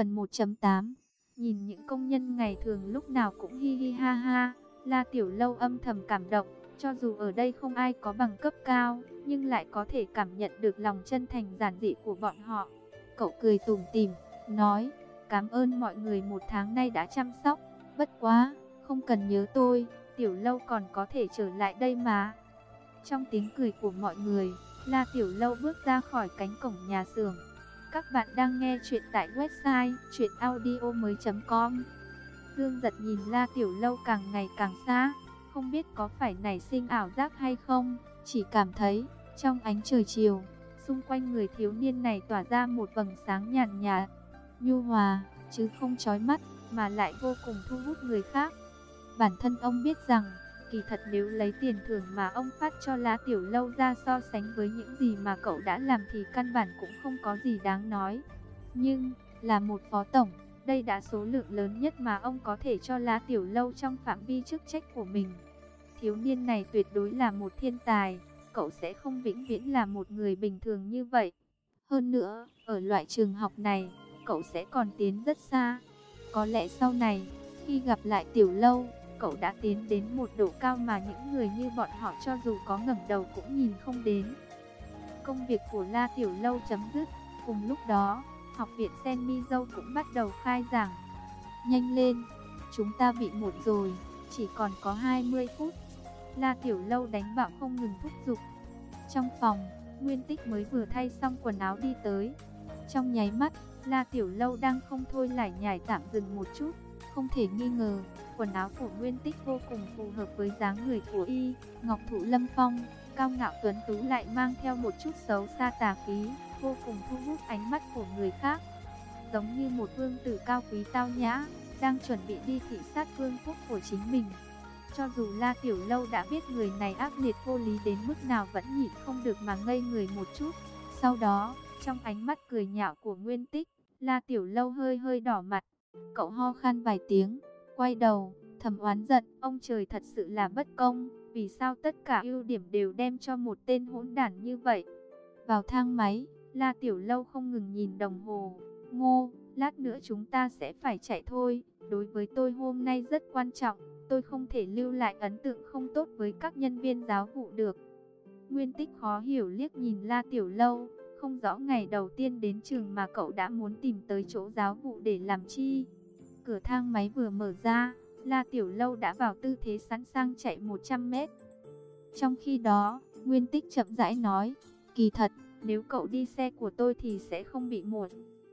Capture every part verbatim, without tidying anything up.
Phần một chấm tám. Nhìn những công nhân ngày thường lúc nào cũng hi hi ha ha, La Tiểu Lâu âm thầm cảm động. Cho dù ở đây không ai có bằng cấp cao, nhưng lại có thể cảm nhận được lòng chân thành giản dị của bọn họ. Cậu cười tủm tỉm, nói, cảm ơn mọi người một tháng nay đã chăm sóc. Bất quá, không cần nhớ tôi, Tiểu Lâu còn có thể trở lại đây mà. Trong tiếng cười của mọi người, La Tiểu Lâu bước ra khỏi cánh cổng nhà xưởng. Các bạn đang nghe chuyện tại website truyện audio mới chấm com. Dương Giật nhìn La Tiểu Lâu càng ngày càng xa, không biết có phải nảy sinh ảo giác hay không, chỉ cảm thấy trong ánh trời chiều, xung quanh người thiếu niên này tỏa ra một vầng sáng nhàn nhạt, nhu hòa, chứ không chói mắt, mà lại vô cùng thu hút người khác. Bản thân ông biết rằng, kỳ thật nếu lấy tiền thưởng mà ông phát cho La Tiểu Lâu ra so sánh với những gì mà cậu đã làm thì căn bản cũng không có gì đáng nói. Nhưng, là một phó tổng, đây đã số lượng lớn nhất mà ông có thể cho La Tiểu Lâu trong phạm vi chức trách của mình. Thiếu niên này tuyệt đối là một thiên tài, cậu sẽ không vĩnh viễn là một người bình thường như vậy. Hơn nữa, ở loại trường học này, cậu sẽ còn tiến rất xa. Có lẽ sau này, khi gặp lại Tiểu Lâu, cậu đã tiến đến một độ cao mà những người như bọn họ cho dù có ngẩng đầu cũng nhìn không đến. Công việc của La Tiểu Lâu chấm dứt, cùng lúc đó, học viện Sen Mi Dâu cũng bắt đầu khai giảng. Nhanh lên, chúng ta bị muộn rồi, chỉ còn có hai mươi phút. La Tiểu Lâu đánh bảo không ngừng thúc giục. Trong phòng, Nguyên Tích mới vừa thay xong quần áo đi tới. Trong nháy mắt, La Tiểu Lâu đang không thôi lải nhải tạm dừng một chút. Không thể nghi ngờ, quần áo của Nguyên Tích vô cùng phù hợp với dáng người của y. Ngọc thụ lâm phong, cao ngạo tuấn tú lại mang theo một chút xấu xa tà khí, vô cùng thu hút ánh mắt của người khác. Giống như một vương tử cao quý tao nhã, đang chuẩn bị đi thị sát vương quốc của chính mình. Cho dù La Tiểu Lâu đã biết người này ác liệt vô lý đến mức nào vẫn nhịn không được mà ngây người một chút. Sau đó, trong ánh mắt cười nhạo của Nguyên Tích, La Tiểu Lâu hơi hơi đỏ mặt. Cậu ho khan vài tiếng, quay đầu, thầm oán giận, ông trời thật sự là bất công, vì sao tất cả ưu điểm đều đem cho một tên hỗn đản như vậy. Vào thang máy, La Tiểu Lâu không ngừng nhìn đồng hồ. Ngô, lát nữa chúng ta sẽ phải chạy thôi, đối với tôi hôm nay rất quan trọng, tôi không thể lưu lại ấn tượng không tốt với các nhân viên giáo vụ được. Nguyên Tích khó hiểu liếc nhìn La Tiểu Lâu, không rõ ngày đầu tiên đến trường mà cậu đã muốn tìm tới chỗ giáo vụ để làm chi. Cửa thang máy vừa mở ra, La Tiểu Lâu đã vào tư thế sẵn sàng chạy một trăm mét. Trong khi đó, Nguyên Tích chậm rãi nói, kỳ thật, nếu cậu đi xe của tôi thì sẽ không bị muộn.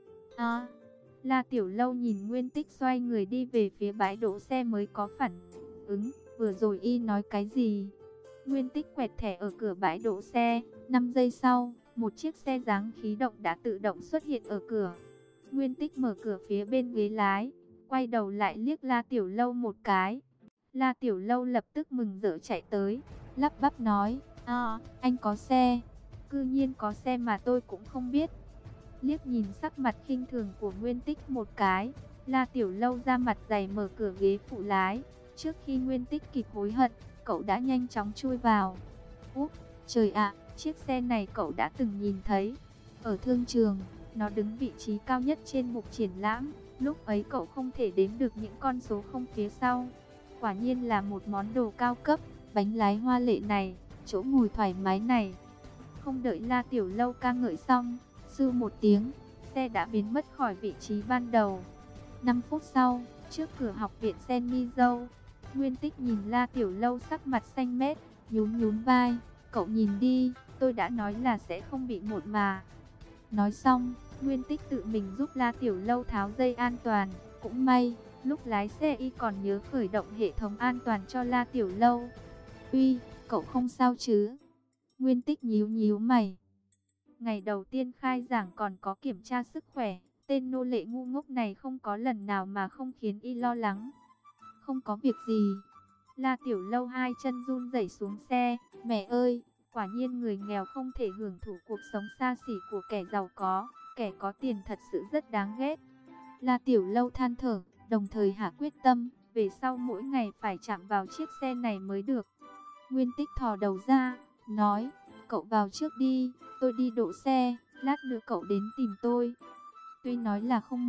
À, La Tiểu Lâu nhìn Nguyên Tích xoay người đi về phía bãi đỗ xe mới có phản ứng, vừa rồi y nói cái gì? Nguyên Tích quẹt thẻ ở cửa bãi đỗ xe, năm giây sau, một chiếc xe dáng khí động đã tự động xuất hiện ở cửa. Nguyên Tích mở cửa phía bên ghế lái, quay đầu lại liếc La Tiểu Lâu một cái. La Tiểu Lâu lập tức mừng rỡ chạy tới, lắp bắp nói, à, anh có xe, cư nhiên có xe mà tôi cũng không biết. Liếc nhìn sắc mặt khinh thường của Nguyên Tích một cái, La Tiểu Lâu ra mặt dày mở cửa ghế phụ lái. Trước khi Nguyên Tích kịp hối hận, cậu đã nhanh chóng chui vào. Úp, trời ạ, chiếc xe này cậu đã từng nhìn thấy. Ở thương trường, nó đứng vị trí cao nhất trên mục triển lãm. Lúc ấy cậu không thể đếm được những con số không phía sau. Quả nhiên là một món đồ cao cấp, bánh lái hoa lệ này, chỗ ngồi thoải mái này. Không đợi La Tiểu Lâu ca ngợi xong, sư một tiếng, xe đã biến mất khỏi vị trí ban đầu. năm phút sau, trước cửa học viện Sen Mi Dâu, Nguyên Tích nhìn La Tiểu Lâu sắc mặt xanh mét, nhún nhún vai, cậu nhìn đi, tôi đã nói là sẽ không bị muộn mà. Nói xong, Nguyên Tích tự mình giúp La Tiểu Lâu tháo dây an toàn, cũng may, lúc lái xe y còn nhớ khởi động hệ thống an toàn cho La Tiểu Lâu. Uy, cậu không sao chứ? Nguyên Tích nhíu nhíu mày. Ngày đầu tiên khai giảng còn có kiểm tra sức khỏe, tên nô lệ ngu ngốc này không có lần nào mà không khiến y lo lắng. Không có việc gì. La Tiểu Lâu hai chân run rẩy xuống xe, mẹ ơi, quả nhiên người nghèo không thể hưởng thụ cuộc sống xa xỉ của kẻ giàu có, kẻ có tiền thật sự rất đáng ghét. La Tiểu Lâu than thở, đồng thời hạ quyết tâm, về sau mỗi ngày phải chạm vào chiếc xe này mới được. Nguyên Tích thò đầu ra, nói, cậu vào trước đi, tôi đi đỗ xe, lát nữa cậu đến tìm tôi. Tuy nói là không muộn,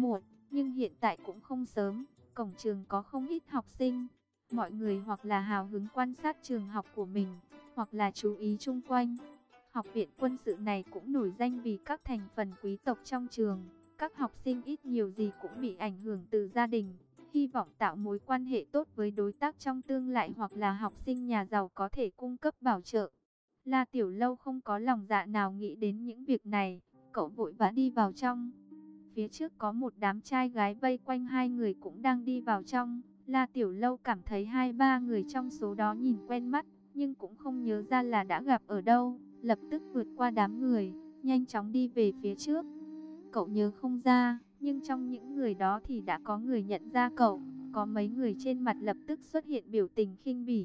Nhưng hiện tại cũng không sớm, cổng trường có không ít học sinh. Mọi người hoặc là hào hứng quan sát trường học của mình, hoặc là chú ý chung quanh. Học viện quân sự này cũng nổi danh vì các thành phần quý tộc trong trường. Các học sinh ít nhiều gì cũng bị ảnh hưởng từ gia đình, hy vọng tạo mối quan hệ tốt với đối tác trong tương lai hoặc là học sinh nhà giàu có thể cung cấp bảo trợ. La Tiểu Lâu không có lòng dạ nào nghĩ đến những việc này, cậu vội vã đi vào trong. Phía trước có một đám trai gái vây quanh hai người cũng đang đi vào trong. La Tiểu Lâu cảm thấy hai ba người trong số đó nhìn quen mắt, nhưng cũng không nhớ ra là đã gặp ở đâu. Lập tức vượt qua đám người, nhanh chóng đi về phía trước. Cậu nhớ không ra, nhưng trong những người đó thì đã có người nhận ra cậu. Có mấy người trên mặt lập tức xuất hiện biểu tình khinh bỉ.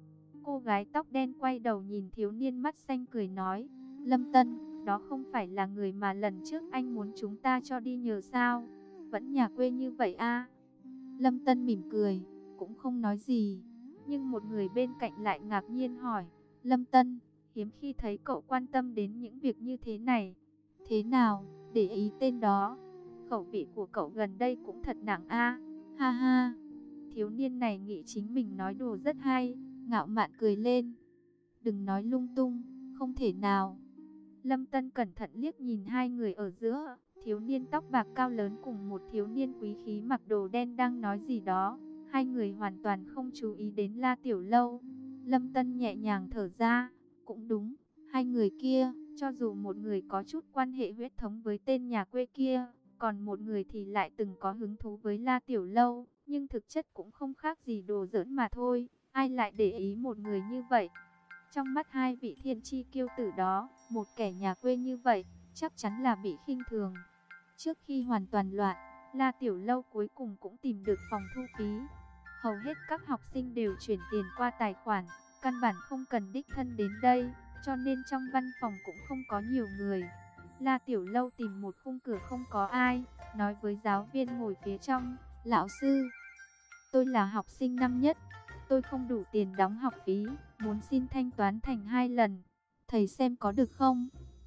Cô gái tóc đen quay đầu nhìn thiếu niên mắt xanh cười nói, Lâm Tân, đó không phải là người mà lần trước anh muốn chúng ta cho đi nhờ sao? Vẫn nhà quê như vậy à? Lâm Tân mỉm cười, cũng không nói gì. Nhưng một người bên cạnh lại ngạc nhiên hỏi, Lâm Tân, hiếm khi thấy cậu quan tâm đến những việc như thế này. Thế nào, để ý tên đó? Khẩu vị của cậu gần đây cũng thật nặng a. Ha ha. Thiếu niên này nghĩ chính mình nói đùa rất hay, ngạo mạn cười lên. Đừng nói lung tung, không thể nào. Lâm Tân cẩn thận liếc nhìn hai người ở giữa, thiếu niên tóc bạc cao lớn cùng một thiếu niên quý khí mặc đồ đen đang nói gì đó. Hai người hoàn toàn không chú ý đến La Tiểu Lâu. Lâm Tân nhẹ nhàng thở ra, cũng đúng, hai người kia, cho dù một người có chút quan hệ huyết thống với tên nhà quê kia, còn một người thì lại từng có hứng thú với La Tiểu Lâu, nhưng thực chất cũng không khác gì đồ giỡn mà thôi, ai lại để ý một người như vậy. Trong mắt hai vị thiên chi kiêu tử đó, một kẻ nhà quê như vậy, chắc chắn là bị khinh thường. Trước khi hoàn toàn loạn, La Tiểu Lâu cuối cùng cũng tìm được phòng thu phí. Hầu hết các học sinh đều chuyển tiền qua tài khoản, căn bản không cần đích thân đến đây, cho nên trong văn phòng cũng không có nhiều người. La Tiểu Lâu tìm một khung cửa không có ai, nói với giáo viên ngồi phía trong, lão sư, tôi là học sinh năm nhất, tôi không đủ tiền đóng học phí, muốn xin thanh toán thành hai lần, thầy xem có được không?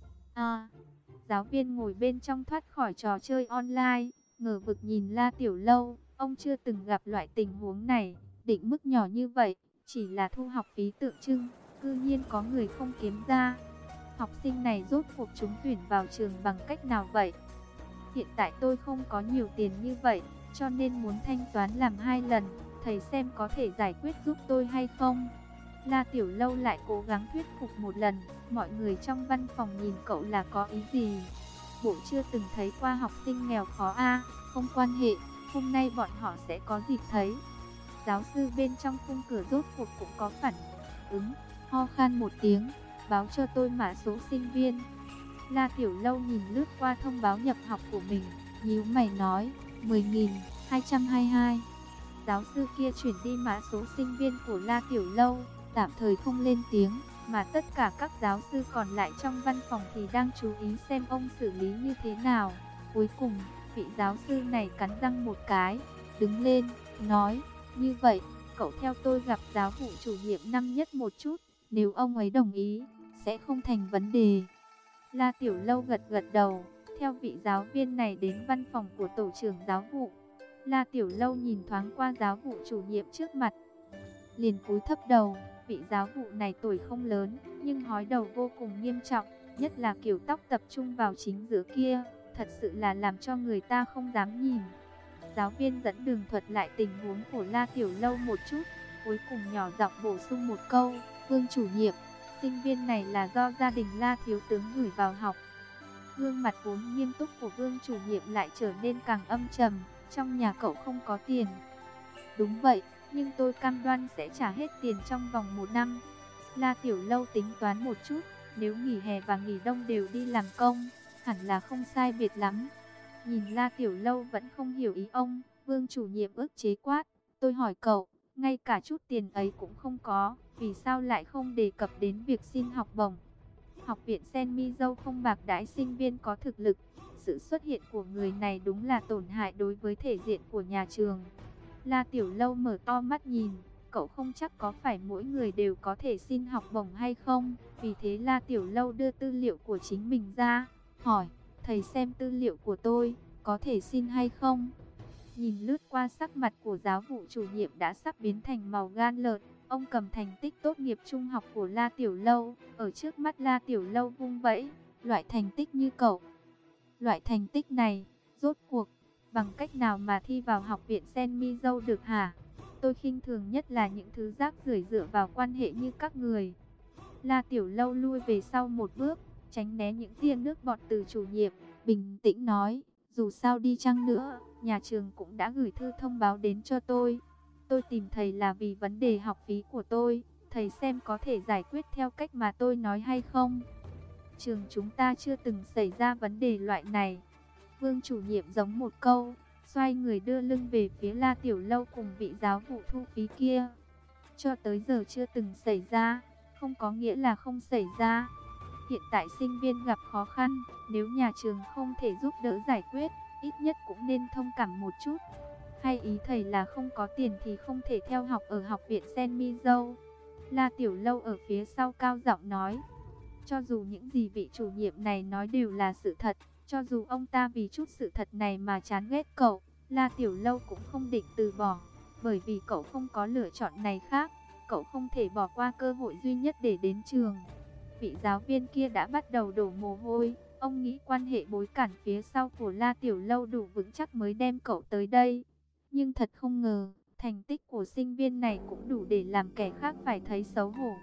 À, giáo viên ngồi bên trong thoát khỏi trò chơi online, ngờ vực nhìn La Tiểu Lâu, ông chưa từng gặp loại tình huống này, định mức nhỏ như vậy, chỉ là thu học phí tượng trưng, cư nhiên có người không kiếm ra. Học sinh này rốt cuộc trúng tuyển vào trường bằng cách nào vậy? Hiện tại tôi không có nhiều tiền như vậy, cho nên muốn thanh toán làm hai lần, thầy xem có thể giải quyết giúp tôi hay không? La Tiểu Lâu lại cố gắng thuyết phục một lần, mọi người trong văn phòng nhìn cậu là có ý gì? Bộ chưa từng thấy qua học sinh nghèo khó a, không quan hệ, hôm nay bọn họ sẽ có dịp thấy. Giáo sư bên trong khung cửa rốt cuộc cũng có phản ứng, ho khan một tiếng, báo cho tôi mã số sinh viên. La Tiểu Lâu nhìn lướt qua thông báo nhập học của mình, nhíu mày nói, mười nghìn hai trăm hai mươi hai. Giáo sư kia chuyển đi mã số sinh viên của La Tiểu Lâu, tạm thời không lên tiếng, mà tất cả các giáo sư còn lại trong văn phòng thì đang chú ý xem ông xử lý như thế nào. Cuối cùng, vị giáo sư này cắn răng một cái, đứng lên, nói, như vậy, cậu theo tôi gặp giáo vụ chủ nhiệm năm nhất một chút, nếu ông ấy đồng ý, sẽ không thành vấn đề. La Tiểu Lâu gật gật đầu, theo vị giáo viên này đến văn phòng của tổ trưởng giáo vụ. La Tiểu Lâu nhìn thoáng qua giáo vụ chủ nhiệm trước mặt, liền cúi thấp đầu. Vị giáo vụ này tuổi không lớn, nhưng hói đầu vô cùng nghiêm trọng, nhất là kiểu tóc tập trung vào chính giữa kia, thật sự là làm cho người ta không dám nhìn. Giáo viên dẫn đường thuật lại tình huống của La Tiểu Lâu một chút, cuối cùng nhỏ giọng bổ sung một câu, Vương chủ nhiệm, sinh viên này là do gia đình La thiếu tướng gửi vào học. Gương mặt vốn nghiêm túc của Vương chủ nhiệm lại trở nên càng âm trầm, trong nhà cậu không có tiền. Đúng vậy, nhưng tôi cam đoan sẽ trả hết tiền trong vòng một năm. La Tiểu Lâu tính toán một chút, nếu nghỉ hè và nghỉ đông đều đi làm công, hẳn là không sai biệt lắm. Nhìn La Tiểu Lâu vẫn không hiểu ý ông, Vương chủ nhiệm ức chế quát, tôi hỏi cậu, ngay cả chút tiền ấy cũng không có, vì sao lại không đề cập đến việc xin học bổng? Học viện Sen Mi Dâu không bạc đãi sinh viên có thực lực, sự xuất hiện của người này đúng là tổn hại đối với thể diện của nhà trường. La Tiểu Lâu mở to mắt nhìn, cậu không chắc có phải mỗi người đều có thể xin học bổng hay không, vì thế La Tiểu Lâu đưa tư liệu của chính mình ra, hỏi, thầy xem tư liệu của tôi, có thể xin hay không? Nhìn lướt qua sắc mặt của giáo vụ chủ nhiệm đã sắp biến thành màu gan lợn, ông cầm thành tích tốt nghiệp trung học của La Tiểu Lâu, ở trước mắt La Tiểu Lâu vung vẫy, loại thành tích như cậu. Loại thành tích này, rốt cuộc, bằng cách nào mà thi vào học viện Sen Mi Dâu được hả? Tôi khinh thường nhất là những thứ rác rưởi dựa vào quan hệ như các người. La Tiểu Lâu lui về sau một bước, tránh né những tia nước bọt từ chủ nhiệm, bình tĩnh nói, dù sao đi chăng nữa, nhà trường cũng đã gửi thư thông báo đến cho tôi. Tôi tìm thầy là vì vấn đề học phí của tôi, thầy xem có thể giải quyết theo cách mà tôi nói hay không. Trường chúng ta chưa từng xảy ra vấn đề loại này. Vương chủ nhiệm giống một câu, xoay người đưa lưng về phía La Tiểu Lâu cùng vị giáo vụ thu phí kia. Cho tới giờ chưa từng xảy ra, không có nghĩa là không xảy ra. Hiện tại sinh viên gặp khó khăn, nếu nhà trường không thể giúp đỡ giải quyết, ít nhất cũng nên thông cảm một chút. Hay ý thầy là không có tiền thì không thể theo học ở học viện Sen Mi Dâu? La Tiểu Lâu ở phía sau cao giọng nói. Cho dù những gì vị chủ nhiệm này nói đều là sự thật, cho dù ông ta vì chút sự thật này mà chán ghét cậu, La Tiểu Lâu cũng không định từ bỏ, bởi vì cậu không có lựa chọn này khác, cậu không thể bỏ qua cơ hội duy nhất để đến trường. Vị giáo viên kia đã bắt đầu đổ mồ hôi, ông nghĩ quan hệ bối cảnh phía sau của La Tiểu Lâu đủ vững chắc mới đem cậu tới đây. Nhưng thật không ngờ, thành tích của sinh viên này cũng đủ để làm kẻ khác phải thấy xấu hổ.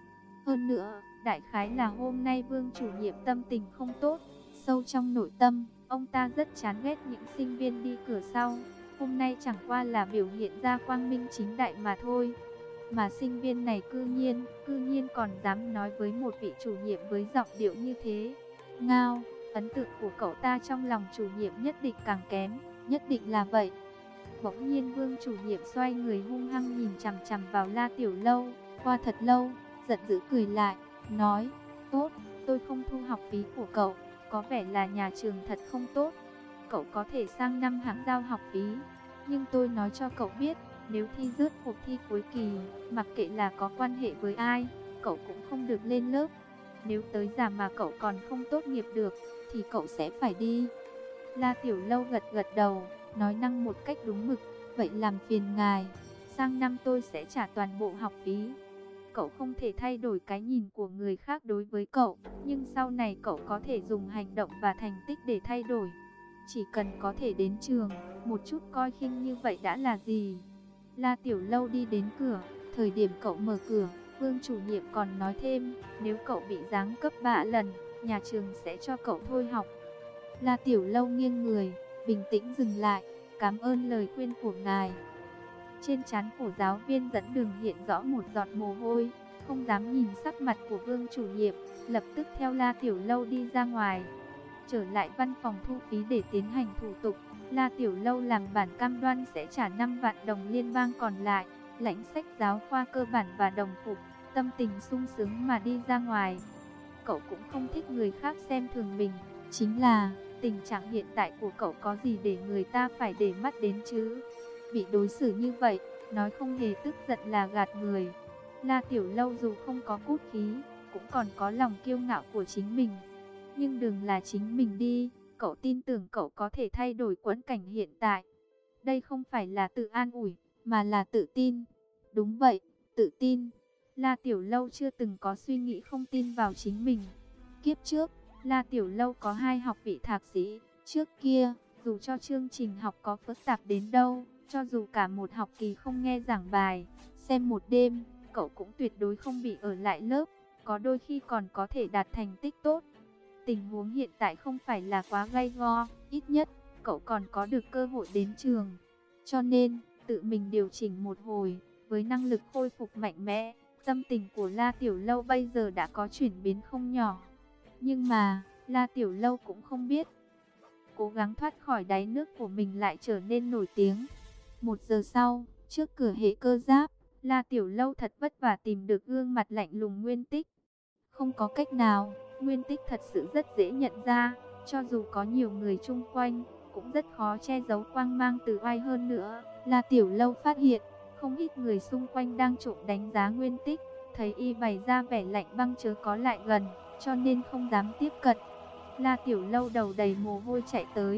Hơn nữa, đại khái là hôm nay Vương chủ nhiệm tâm tình không tốt, sâu trong nội tâm, ông ta rất chán ghét những sinh viên đi cửa sau. Hôm nay chẳng qua là biểu hiện ra quang minh chính đại mà thôi. Mà sinh viên này cư nhiên, cư nhiên còn dám nói với một vị chủ nhiệm với giọng điệu như thế. Ngao, ấn tượng của cậu ta trong lòng chủ nhiệm nhất định càng kém, nhất định là vậy. Bỗng nhiên Vương chủ nhiệm xoay người hung hăng nhìn chằm chằm vào La Tiểu Lâu, qua thật lâu, giận dữ cười lại, nói, tốt, tôi không thu học phí của cậu, có vẻ là nhà trường thật không tốt. Cậu có thể sang năm hãng giao học phí, nhưng tôi nói cho cậu biết, nếu thi rớt cuộc thi cuối kỳ, mặc kệ là có quan hệ với ai, cậu cũng không được lên lớp. Nếu tới già mà cậu còn không tốt nghiệp được, thì cậu sẽ phải đi. La Tiểu Lâu gật gật đầu, nói năng một cách đúng mực, vậy làm phiền ngài, sang năm tôi sẽ trả toàn bộ học phí. Cậu không thể thay đổi cái nhìn của người khác đối với cậu, nhưng sau này cậu có thể dùng hành động và thành tích để thay đổi. Chỉ cần có thể đến trường, một chút coi khinh như vậy đã là gì? La Tiểu Lâu đi đến cửa, thời điểm cậu mở cửa, Vương chủ nhiệm còn nói thêm, nếu cậu bị giáng cấp ba lần, nhà trường sẽ cho cậu thôi học. La Tiểu Lâu nghiêng người, bình tĩnh dừng lại, cảm ơn lời khuyên của ngài. Trên trán của giáo viên dẫn đường hiện rõ một giọt mồ hôi, không dám nhìn sắc mặt của Vương chủ nhiệm, lập tức theo La Tiểu Lâu đi ra ngoài. Trở lại văn phòng thu phí để tiến hành thủ tục, La Tiểu Lâu làm bản cam đoan sẽ trả năm vạn đồng liên bang còn lại, lãnh sách giáo khoa cơ bản và đồng phục, tâm tình sung sướng mà đi ra ngoài. Cậu cũng không thích người khác xem thường mình, chính là tình trạng hiện tại của cậu có gì để người ta phải để mắt đến chứ? Bị đối xử như vậy, nói không hề tức giận là gạt người. La Tiểu Lâu dù không có cút khí, cũng còn có lòng kiêu ngạo của chính mình. Nhưng đừng là chính mình đi, cậu tin tưởng cậu có thể thay đổi quẫn cảnh hiện tại. Đây không phải là tự an ủi, mà là tự tin. Đúng vậy, tự tin. La Tiểu Lâu chưa từng có suy nghĩ không tin vào chính mình. Kiếp trước, La Tiểu Lâu có hai học vị thạc sĩ. Trước kia, dù cho chương trình học có phức tạp đến đâu, cho dù cả một học kỳ không nghe giảng bài, xem một đêm, cậu cũng tuyệt đối không bị ở lại lớp, có đôi khi còn có thể đạt thành tích tốt. Tình huống hiện tại không phải là quá gay go, ít nhất, cậu còn có được cơ hội đến trường. Cho nên, tự mình điều chỉnh một hồi, với năng lực khôi phục mạnh mẽ, tâm tình của La Tiểu Lâu bây giờ đã có chuyển biến không nhỏ. Nhưng mà, La Tiểu Lâu cũng không biết, cố gắng thoát khỏi đáy nước của mình lại trở nên nổi tiếng. Một giờ sau, trước cửa hệ cơ giáp, La Tiểu Lâu thật vất vả tìm được gương mặt lạnh lùng Nguyên Tích. Không có cách nào, Nguyên Tích thật sự rất dễ nhận ra, cho dù có nhiều người chung quanh, cũng rất khó che giấu quang mang từ oai hơn nữa. La Tiểu Lâu phát hiện, không ít người xung quanh đang trộm đánh giá Nguyên Tích, thấy y bày ra vẻ lạnh băng chớ có lại gần, cho nên không dám tiếp cận. La Tiểu Lâu đầu đầy mồ hôi chạy tới,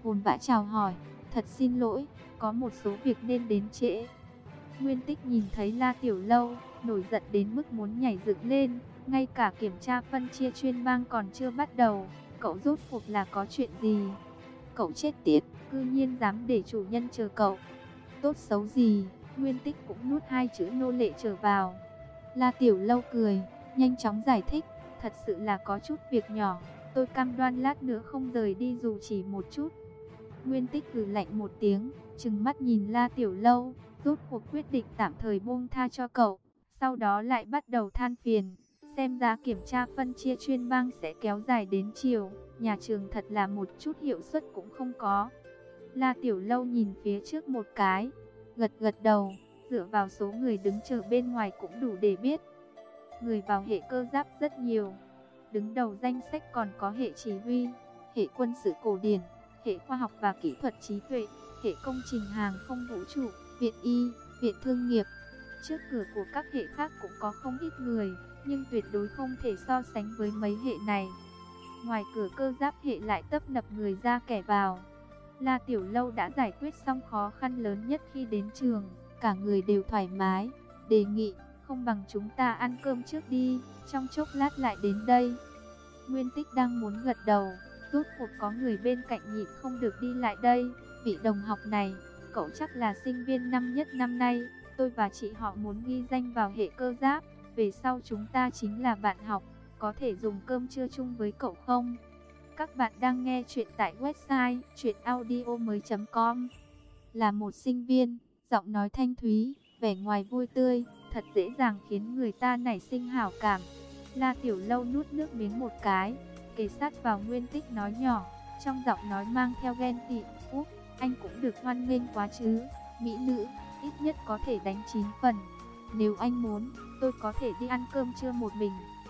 vồn vã chào hỏi, thật xin lỗi, có một số việc nên đến trễ. Nguyên Tích nhìn thấy La Tiểu Lâu, nổi giận đến mức muốn nhảy dựng lên, ngay cả kiểm tra phân chia chuyên bang còn chưa bắt đầu, cậu rốt cuộc là có chuyện gì? Cậu chết tiệt, cư nhiên dám để chủ nhân chờ cậu. Tốt xấu gì, Nguyên Tích cũng nuốt hai chữ nô lệ trở vào. La Tiểu Lâu cười, nhanh chóng giải thích, thật sự là có chút việc nhỏ, tôi cam đoan lát nữa không rời đi dù chỉ một chút. Nguyên Tích hừ lạnh một tiếng, trừng mắt nhìn La Tiểu Lâu, rốt cuộc quyết định tạm thời buông tha cho cậu, sau đó lại bắt đầu than phiền, xem ra kiểm tra phân chia chuyên bang sẽ kéo dài đến chiều, nhà trường thật là một chút hiệu suất cũng không có. La Tiểu Lâu nhìn phía trước một cái, gật gật đầu, dựa vào số người đứng chờ bên ngoài cũng đủ để biết. Người vào hệ cơ giáp rất nhiều, đứng đầu danh sách còn có hệ chỉ huy, hệ quân sự cổ điển, hệ khoa học và kỹ thuật trí tuệ, hệ công trình hàng không vũ trụ, viện y, viện thương nghiệp. Trước cửa của các hệ khác cũng có không ít người, nhưng tuyệt đối không thể so sánh với mấy hệ này. Ngoài cửa cơ giáp hệ lại tấp nập người ra kẻ vào. La Tiểu Lâu đã giải quyết xong khó khăn lớn nhất khi đến trường, cả người đều thoải mái, đề nghị, không bằng chúng ta ăn cơm trước đi, trong chốc lát lại đến đây. Nguyên Tích đang muốn gật đầu, rốt cuộc có người bên cạnh nhịn không được đi lại đây. Vị đồng học này, cậu chắc là sinh viên năm nhất năm nay, tôi và chị họ muốn ghi danh vào hệ cơ giáp, về sau chúng ta chính là bạn học, có thể dùng cơm trưa chung với cậu không? Các bạn đang nghe chuyện tại website truyện audio mới chấm com. Là một sinh viên, giọng nói thanh thúy, vẻ ngoài vui tươi, thật dễ dàng khiến người ta nảy sinh hảo cảm. La Tiểu Lâu nuốt nước miếng một cái, kề sát vào Nguyên Tích nói nhỏ, trong giọng nói mang theo ghen tị, "Úp, anh cũng được hoan nghênh quá chứ, mỹ nữ, ít nhất có thể đánh chín phần. Nếu anh muốn, tôi có thể đi ăn cơm trưa một mình."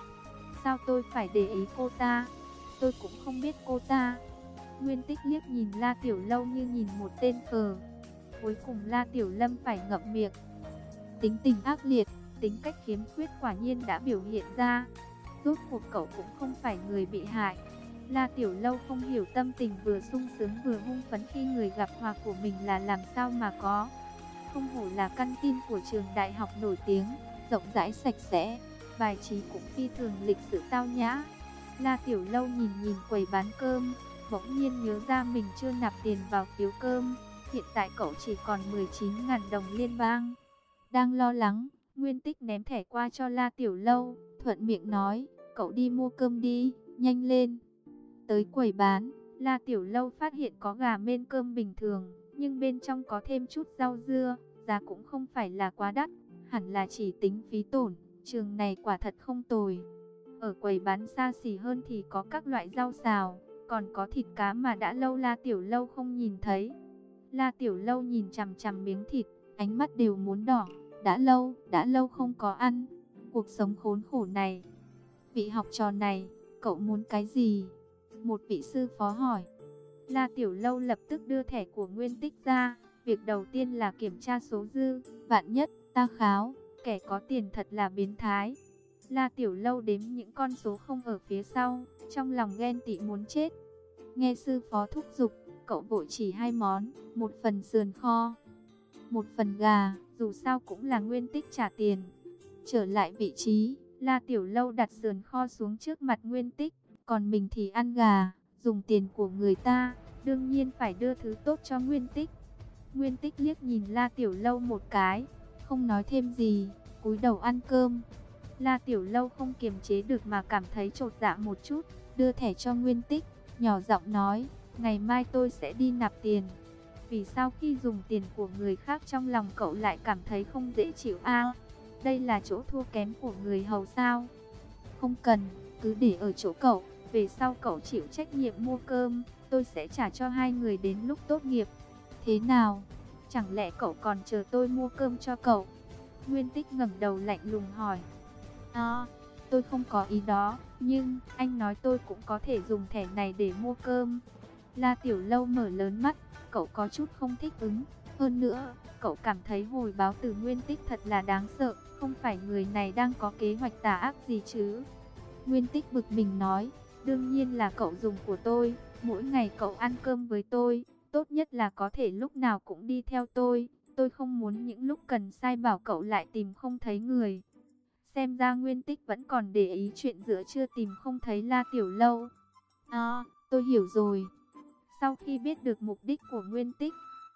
"Sao tôi phải để ý cô ta? Tôi cũng không biết cô ta." Nguyên Tích liếc nhìn La Tiểu Lâu như nhìn một tên khờ. Cuối cùng La Tiểu Lâm phải ngậm miệng. Tính tình ác liệt, tính cách khiếm khuyết quả nhiên đã biểu hiện ra. Rốt cuộc cậu cũng không phải người bị hại. La Tiểu Lâu không hiểu tâm tình vừa sung sướng vừa hung phấn khi người gặp hòa của mình là làm sao mà có. Không hổ là căn tin của trường đại học nổi tiếng, rộng rãi sạch sẽ, bài trí cũng phi thường lịch sự tao nhã. La Tiểu Lâu nhìn nhìn quầy bán cơm, bỗng nhiên nhớ ra mình chưa nạp tiền vào phiếu cơm. Hiện tại cậu chỉ còn mười chín nghìn đồng liên bang. Đang lo lắng, Nguyên Tích ném thẻ qua cho La Tiểu Lâu, thuận miệng nói, cậu đi mua cơm đi, nhanh lên. Tới quầy bán, La Tiểu Lâu phát hiện có gà mên cơm bình thường, nhưng bên trong có thêm chút rau dưa, giá cũng không phải là quá đắt, hẳn là chỉ tính phí tổn, trường này quả thật không tồi. Ở quầy bán xa xỉ hơn thì có các loại rau xào, còn có thịt cá mà đã lâu La Tiểu Lâu không nhìn thấy. La Tiểu Lâu nhìn chằm chằm miếng thịt, ánh mắt đều muốn đỏ, đã lâu, đã lâu không có ăn. Cuộc sống khốn khổ này, vị học trò này, cậu muốn cái gì? Một vị sư phó hỏi. La Tiểu Lâu lập tức đưa thẻ của Nguyên Tích ra, việc đầu tiên là kiểm tra số dư, vạn nhất, ta kháo, kẻ có tiền thật là biến thái. La Tiểu Lâu đếm những con số không ở phía sau, trong lòng ghen tị muốn chết. Nghe sư phó thúc giục, cậu vội chỉ hai món, một phần sườn kho, một phần gà, dù sao cũng là Nguyên Tích trả tiền. Trở lại vị trí, La Tiểu Lâu đặt sườn kho xuống trước mặt Nguyên Tích, còn mình thì ăn gà, dùng tiền của người ta, đương nhiên phải đưa thứ tốt cho Nguyên Tích. Nguyên Tích liếc nhìn La Tiểu Lâu một cái, không nói thêm gì, cúi đầu ăn cơm. La Tiểu Lâu không kiềm chế được mà cảm thấy chột dạ một chút, đưa thẻ cho Nguyên Tích, nhỏ giọng nói, ngày mai tôi sẽ đi nạp tiền. Vì sao khi dùng tiền của người khác trong lòng cậu lại cảm thấy không dễ chịu a? Đây là chỗ thua kém của người hầu sao? Không cần, cứ để ở chỗ cậu, về sau cậu chịu trách nhiệm mua cơm, tôi sẽ trả cho hai người đến lúc tốt nghiệp. Thế nào? Chẳng lẽ cậu còn chờ tôi mua cơm cho cậu? Nguyên Tích ngẩng đầu lạnh lùng hỏi. À, tôi không có ý đó, nhưng anh nói tôi cũng có thể dùng thẻ này để mua cơm. La Tiểu Lâu mở lớn mắt, cậu có chút không thích ứng. Hơn nữa, cậu cảm thấy hồi báo từ Nguyên Tích thật là đáng sợ, không phải người này đang có kế hoạch tà ác gì chứ? Nguyên Tích bực mình nói, đương nhiên là cậu dùng của tôi, Mỗi ngày cậu ăn cơm với tôi, tốt nhất là có thể lúc nào cũng đi theo tôi. Tôi không muốn những lúc cần sai bảo cậu lại tìm không thấy người. Xem ra Nguyên Tích vẫn còn để ý chuyện giữa trưa tìm không thấy La Tiểu Lâu. À, tôi hiểu rồi. Sau khi biết được mục đích của Nguyên Tích,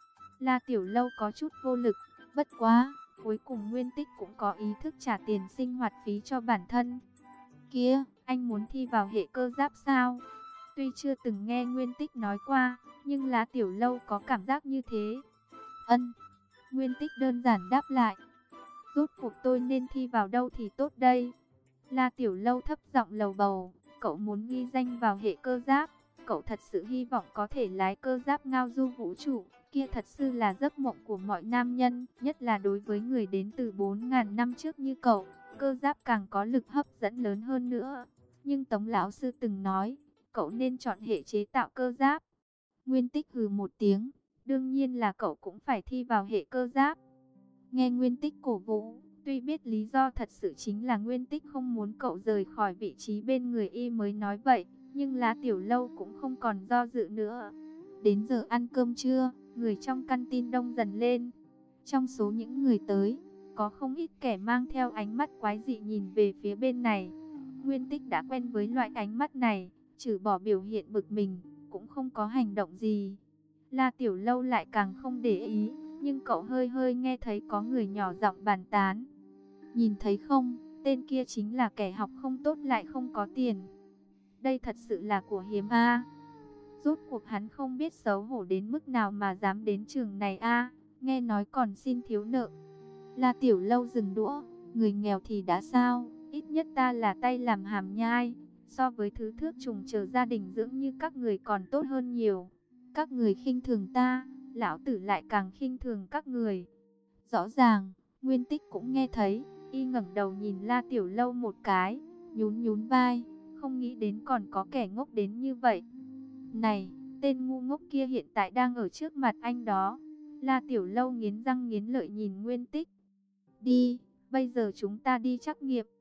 La Tiểu Lâu có chút vô lực. Bất quá, cuối cùng Nguyên Tích cũng có ý thức trả tiền sinh hoạt phí cho bản thân. Kia, anh muốn thi vào hệ cơ giáp sao? Tuy chưa từng nghe Nguyên Tích nói qua, nhưng La Tiểu Lâu có cảm giác như thế. Ân, Nguyên Tích đơn giản đáp lại. Rốt cuộc tôi nên thi vào đâu thì tốt đây? La Tiểu Lâu thấp giọng lầu bầu, cậu muốn ghi danh vào hệ cơ giáp. Cậu thật sự hy vọng có thể lái cơ giáp ngao du vũ trụ. Kia thật sự là giấc mộng của mọi nam nhân, nhất là đối với người đến từ bốn ngàn năm trước như cậu. Cơ giáp càng có lực hấp dẫn lớn hơn nữa. Nhưng Tống lão sư từng nói, cậu nên chọn hệ chế tạo cơ giáp. Nguyên Tích hừ một tiếng, đương nhiên là cậu cũng phải thi vào hệ cơ giáp. Nghe Nguyên Tích cổ vũ, tuy biết lý do thật sự chính là Nguyên Tích không muốn cậu rời khỏi vị trí bên người y mới nói vậy, nhưng La Tiểu Lâu cũng không còn do dự nữa. Đến giờ ăn cơm trưa, người trong căn tin đông dần lên. Trong số những người tới, có không ít kẻ mang theo ánh mắt quái dị nhìn về phía bên này. Nguyên Tích đã quen với loại ánh mắt này, trừ bỏ biểu hiện bực mình, cũng không có hành động gì. La Tiểu Lâu lại càng không để ý, nhưng cậu hơi hơi nghe thấy có người nhỏ giọng bàn tán. Nhìn thấy không, tên kia chính là kẻ học không tốt lại không có tiền. Đây thật sự là của hiếm a. Rốt cuộc hắn không biết xấu hổ đến mức nào mà dám đến trường này a, nghe nói còn xin thiếu nợ. La Tiểu Lâu dừng đũa, người nghèo thì đã sao, ít nhất ta là tay làm hàm nhai, so với thứ thước trùng chờ gia đình dưỡng như các người còn tốt hơn nhiều. Các người khinh thường ta, lão tử lại càng khinh thường các người. Rõ ràng, Nguyên Tích cũng nghe thấy, y ngẩng đầu nhìn La Tiểu Lâu một cái, nhún nhún vai, không nghĩ đến còn có kẻ ngốc đến như vậy. Này, tên ngu ngốc kia hiện tại đang ở trước mặt anh đó. La Tiểu Lâu nghiến răng nghiến lợi nhìn Nguyên Tích. Đi, bây giờ chúng ta đi trắc nghiệm.